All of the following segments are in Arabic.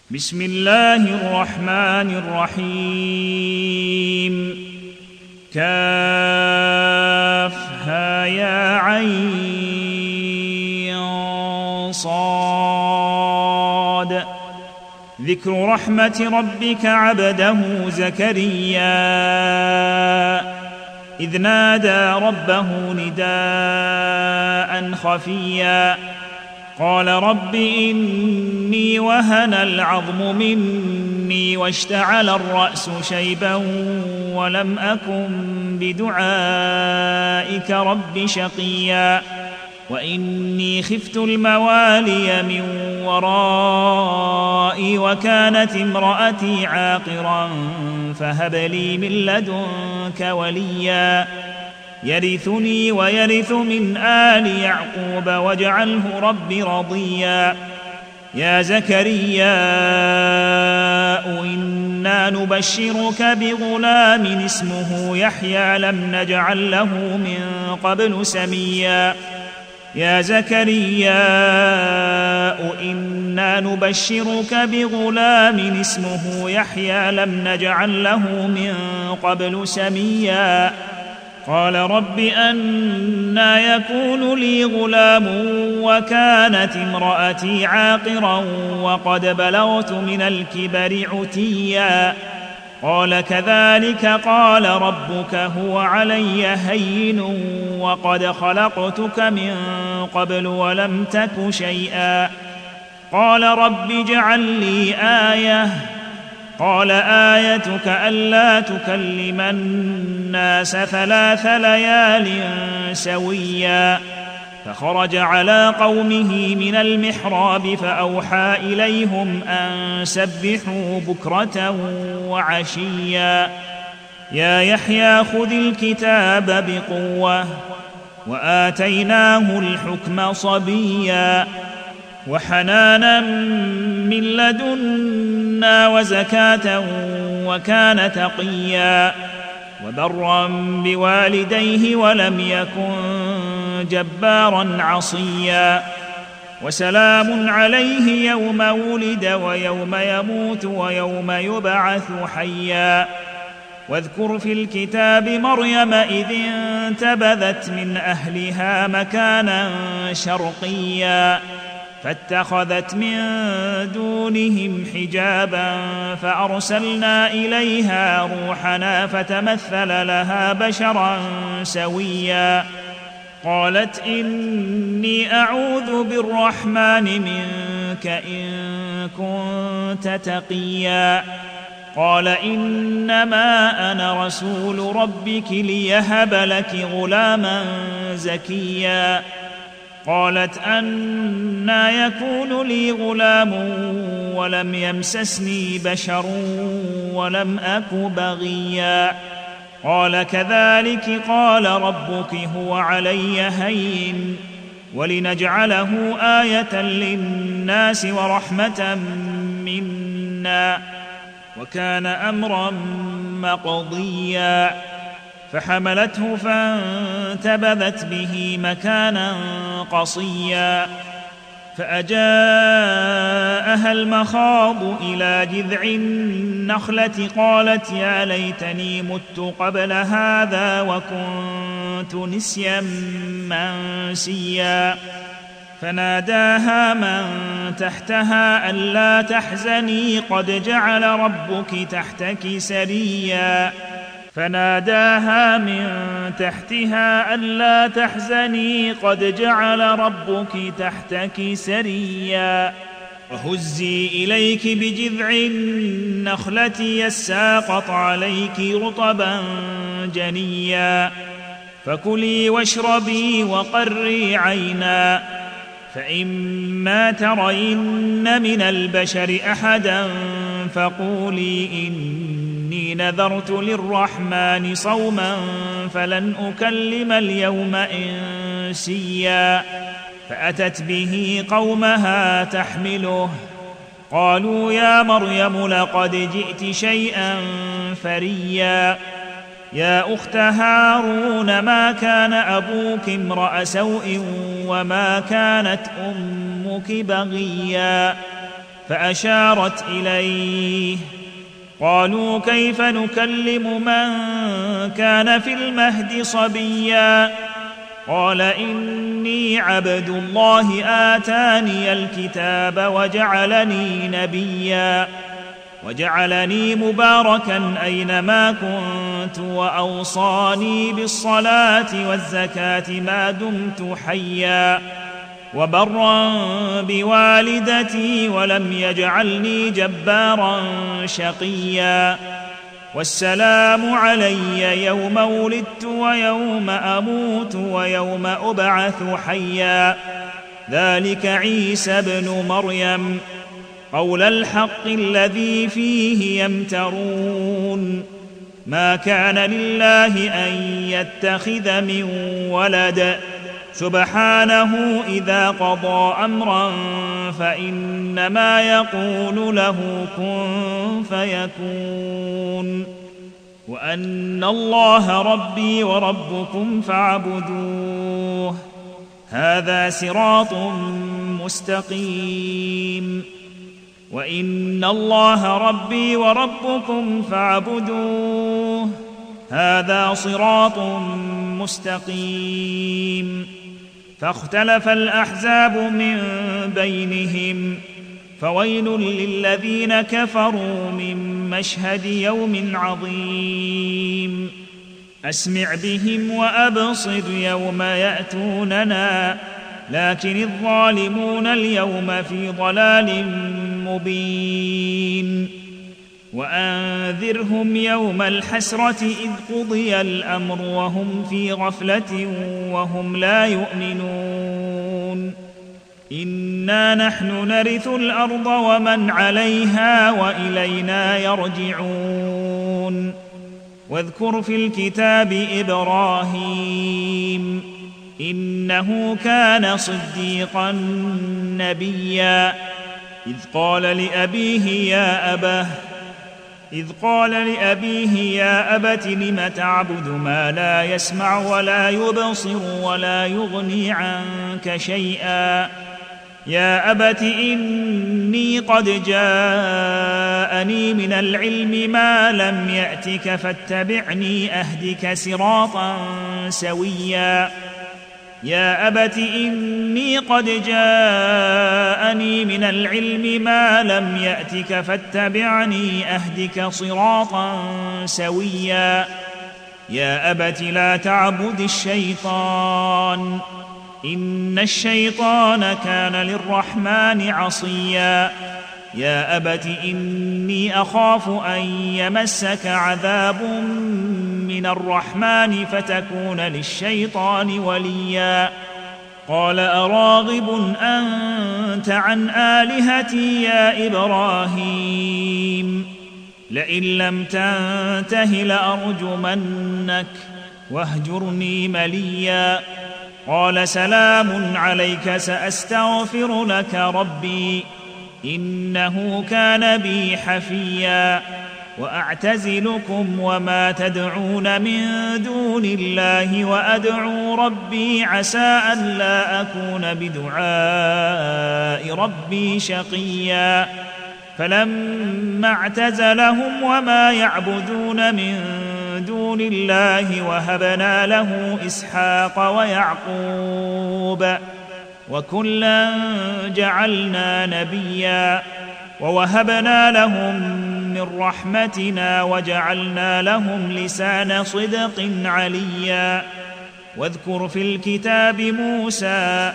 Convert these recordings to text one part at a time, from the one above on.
بسم الله الرحمن الرحيم كافها يا عين صاد ذكر رحمة ربك عبده زكريا إذ نادى ربه نداء خفيا قال رب إني وهن العظم مني واشتعل الرأس شيبا ولم أكن بدعائك رب شقيا وإني خفت الموالي من ورائي وكانت امرأتي عاقرا فهب لي من لدنك وليا يرثني ويرث من آل يعقوب واجعله رب رضيا يا زكريا إنا نبشرك بغلام اسمه يحيى لم نجعل له من قبل سميا يا زكريا إنا نبشرك بغلام اسمه يحيى لم نجعل له من قبل سميا قال رب أنى يكون لي غلام وكانت امرأتي عاقرا وقد بلغت من الكبر عتيا قال كذلك قال ربك هو علي هين وقد خلقتك من قبل ولم تك شيئا قال رب اجعل لي آية قال آيتك ألا تكلم الناس 3 ليال سويا فخرج على قومه من المحراب فأوحى إليهم أن سبحوا بكرة وعشيا يا يحيى خذ الكتاب بقوة وآتيناه الحكم صبيا وحنانا من لدنا وزكاة وكان تقيا وبرا بوالديه ولم يكن جبارا عصيا وسلام عليه يوم ولد ويوم يموت ويوم يبعث حيا واذكر في الكتاب مريم إذ انتبذت من أهلها مكانا شرقيا فاتخذت من دونهم حجابا فأرسلنا إليها روحنا فتمثل لها بشرا سويا قالت إني أعوذ بالرحمن منك إن كنت تقيا قال إنما أنا رسول ربك ليهب لك غلاما زكيا قالت أنى يكون لي غلام ولم يمسسني بشر ولم أك بغيا قال كذلك قال ربك هو علي هين ولنجعله آية للناس ورحمة منا وكان أمرا مقضيا فحملته فانتبذت به مكانا قصيا فأجاءها المخاض إلى جذع النخلة قالت يا ليتني مت قبل هذا وكنت نسيا منسيا فناداها من تحتها ألا تحزني قد جعل ربك تحتك سريا فناداها من تحتها ألا تحزني قد جعل ربك تحتك سريا وهزي إليك بجذع النخلة يساقط عليك رطبا جنيا فكلي واشربي وقري عينا فإما ترين من البشر أحدا فقولي إني نذرت للرحمن صوما فلن أكلم اليوم إنسيا فأتت به قومها تحمله قالوا يا مريم لقد جئت شيئا فريا يا أخت هارون ما كان أبوك امرأ سوء وما كانت أمك بغيا فأشارت إليه. قالوا كيف نكلم من كان في المهد صبيا؟ قال إني عبد الله آتاني الكتاب وجعلني نبيا وجعلني مباركا أينما كنت وأوصاني بالصلاة والزكاة ما دمت حيا وبرا بوالدتي ولم يجعلني جبارا شقيا والسلام علي يوم ولدت ويوم أموت ويوم أبعث حيا ذلك عيسى ابن مريم قول الحق الذي فيه يمترون ما كان لله أن يتخذ من ولد سبحانه إذا قضى أمرا فإنما يقول له كن فيكون وأن الله ربي وربكم فاعبدوه هذا صراط مستقيم وإن الله ربي وربكم فاعبدوه هذا صراط مستقيم فاختلف الأحزاب من بينهم فويل للذين كفروا من مشهد يوم عظيم أسمع بهم وأبصر يوم يأتوننا لكن الظالمون اليوم في ضلال مبين وأنذرهم يوم الحسرة إذ قضي الأمر وهم في غفلة وهم لا يؤمنون إنا نحن نرث الأرض ومن عليها وإلينا يرجعون واذكر في الكتاب إبراهيم إنه كان صديقا نبيا إذ قال لأبيه يا أبت لم تعبد ما لا يسمع ولا يبصر ولا يغني عنك شيئا يا أبت إني قد جاءني من العلم ما لم يأتك فاتبعني أهدك صراطا سويا يا أبت إني قد جاءني من العلم ما لم يأتك فاتبعني أهدك صراطا سويا يا أبت لا تعبد الشيطان إن الشيطان كان للرحمن عصيا يا أبت إني أخاف أن يمسك عذاب من الرحمن فتكون للشيطان وليا قال أراغب أنت عن آلهتي يا إبراهيم لئن لم تنته لأرجمنك واهجرني مليا قال سلام عليك سأستغفر لك ربي إنه كان بي حفيا وأعتزلكم وما تدعون من دون الله وأدعو ربي عسى ألا أكون بدعاء ربي شقيا فلما اعتزلهم وما يعبدون من دون الله وهبنا له إسحاق ويعقوب وكلا جعلنا نبيا ووهبنا لهم من رحمتنا وجعلنا لهم لسان صدق عليا واذكر في الكتاب موسى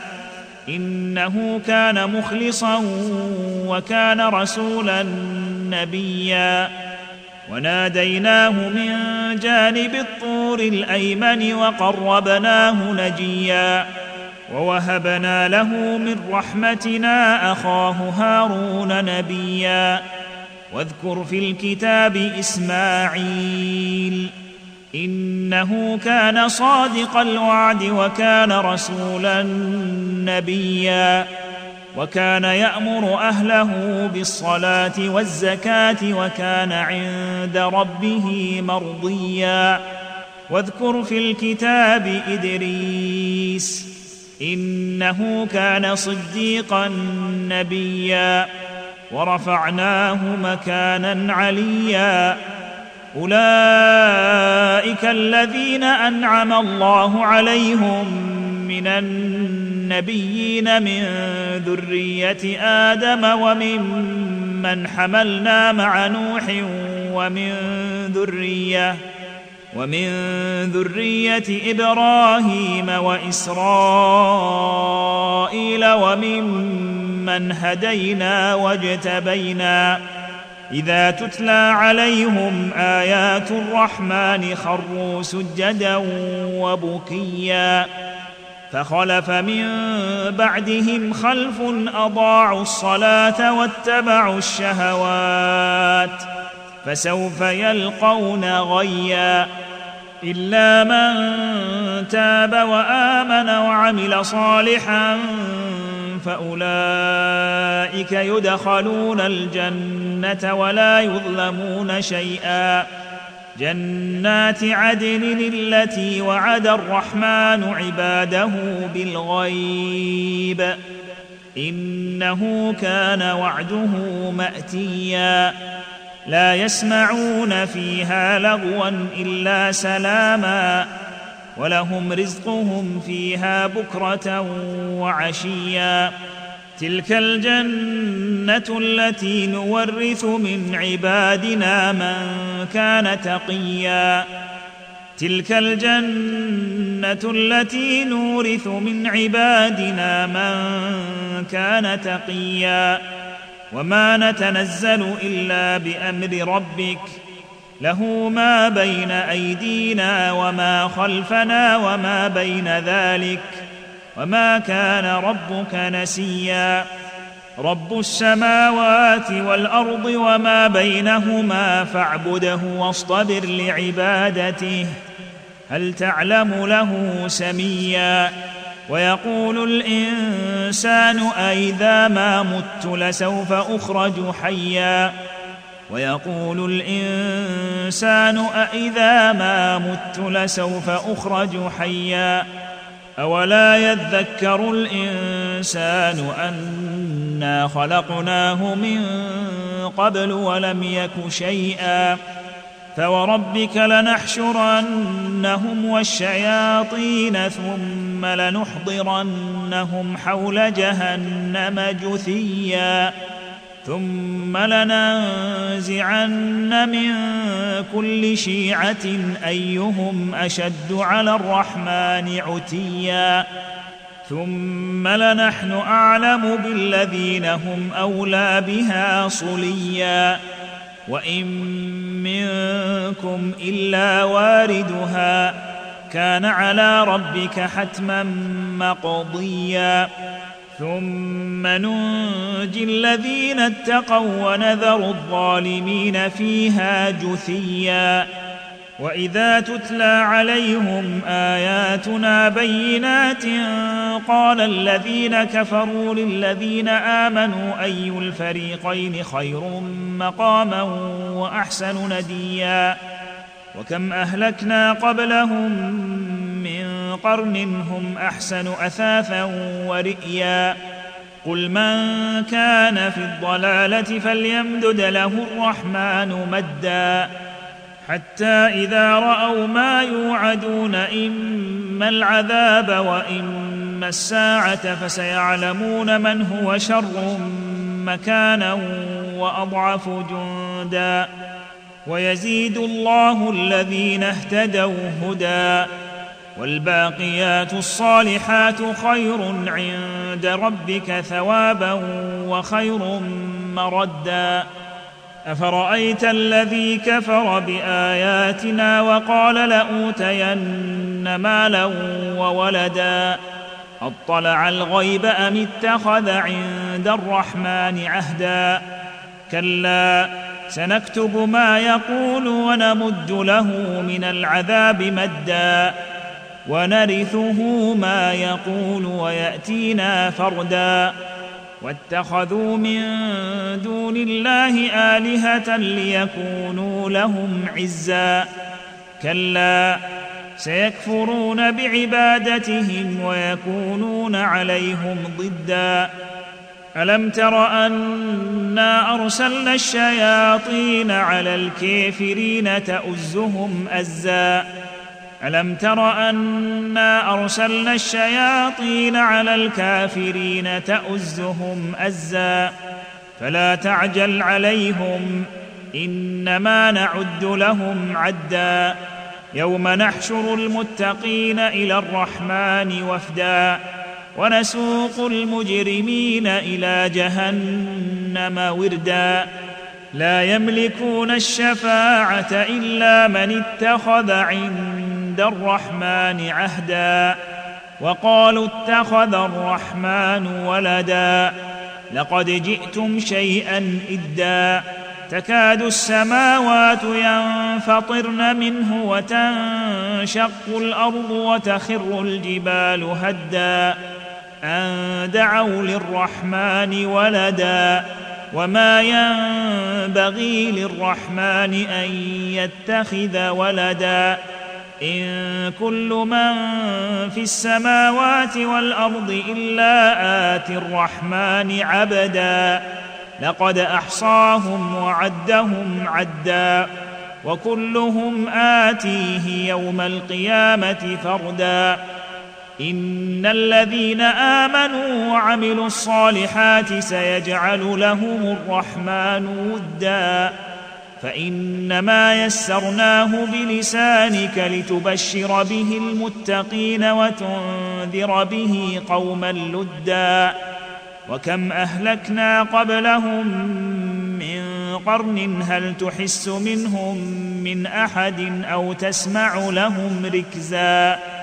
إنه كان مخلصا وكان رسولا نبيا وناديناه من جانب الطور الأيمن وقربناه نجيا ووهبنا له من رحمتنا أخاه هارون نبيا واذكر في الكتاب إسماعيل إنه كان صادق الوعد وكان رسولا نبيا وكان يأمر أهله بالصلاة والزكاة وكان عند ربه مرضيا واذكر في الكتاب إدريس إنه كان صديقا نبيا ورفعناه مكانا عليا. أولئك الذين أنعم الله عليهم من النبيين من ذرية آدم وممن حملنا مع نوح ومن ذرية إبراهيم وإسرائيل وممن هدينا واجتبينا. إذا تتلى عليهم آيات الرحمن خروا سجدا وبكيا. فخلف من بعدهم خلف أضاعوا الصلاة واتبعوا الشهوات فسوف يلقون غيا. إلا من تاب وآمن وعمل صالحا فأولئك يدخلون الجنة ولا يظلمون شيئا. جنات عدن التي وعد الرحمن عباده بالغيب إنه كان وعده مأتيا. لا يسمعون فيها لغوا إلا سلاما ولهم رزقهم فيها بكرة وعشيا. تلك الجنة التي نورث من عبادنا من كان تقيا. تلك الجنة التي نورث من عبادنا من كان تقيا. وما نتنزل إلا بأمر ربك له ما بين أيدينا وما خلفنا وما بين ذلك وما كان ربك نسيا. رب السماوات والأرض وما بينهما فاعبده واصطبر لعبادته هل تعلم له سميا. ويقول الإنسان أإذا ما مت لسوف أخرج حيا. ويقول الإنسان أإذا ما مت لسوف أخرج حيا. أولا يذكر الإنسان أنا خلقناه من قبل ولم يك شيئا. فوربك لنحشرنهم والشياطين ثم لنحضرنهم حول جهنم جثيا. ثم لننزعن من كل شيعة أيهم أشد على الرحمن عتيا. ثم لنحن أعلم بالذين هم أولى بها صليا. وإن منكم إلا واردها كان على ربك حتما مقضيا. ثم ننجي الذين اتقوا ونذر الظالمين فيها جثيا. وإذا تتلى عليهم آياتنا بينات قال الذين كفروا للذين آمنوا أي الفريقين خير مقاما وأحسن نديا. وكم أهلكنا قبلهم من قرن هم أحسن أثاثا ورئيا. قل من كان في الضلالة فليمدد له الرحمن مدا حتى إذا رأوا ما يوعدون إما العذاب وإما الساعة فسيعلمون من هو شر مكانا وأضعف جندا. ويزيد الله الذين اهتدوا هدى والباقيات الصالحات خير عند ربك ثوابا وخير مردا. أفرأيت الذي كفر بآياتنا وقال لأوتين مالا وولدا أطلع الغيب أم اتخذ عند الرحمن عهدا. كلا سنكتب ما يقول ونمد له من العذاب مدا ونرثه ما يقول ويأتينا فردا. واتخذوا من دون الله آلهة ليكونوا لهم عزا. كلا سيكفرون بعبادتهم ويكونون عليهم ضدا. ألم تر أنا أرسلنا الشياطين على الكافرين تؤزهم أزا ألم تر أنا أرسلنا الشياطين على الكافرين تؤزهم أزا فلا تعجل عليهم إنما نعد لهم عدا يوم نحشر المتقين إلى الرحمن وفدا ونسوق المجرمين إلى جهنم وردا لا يملكون الشفاعة إلا من اتخذ عند الرحمن عهدا وقالوا اتخذ الرحمن ولدا لقد جئتم شيئا إدا تكاد السماوات ينفطرن منه وتنشق الأرض وتخر الجبال هدا أن دعوا للرحمن ولدا وما ينبغي للرحمن أن يتخذ ولدا إن كل من في السماوات والأرض إلا آتي الرحمن عبدا لقد أحصاهم وعدهم عدا وكلهم آتيه يوم القيامة فردا إن الذين آمنوا وعملوا الصالحات سيجعل لهم الرحمن ودا فإنما يسرناه بلسانك لتبشر به المتقين وتنذر به قوما لدا وكم أهلكنا قبلهم من قرن هل تحس منهم من أحد أو تسمع لهم ركزا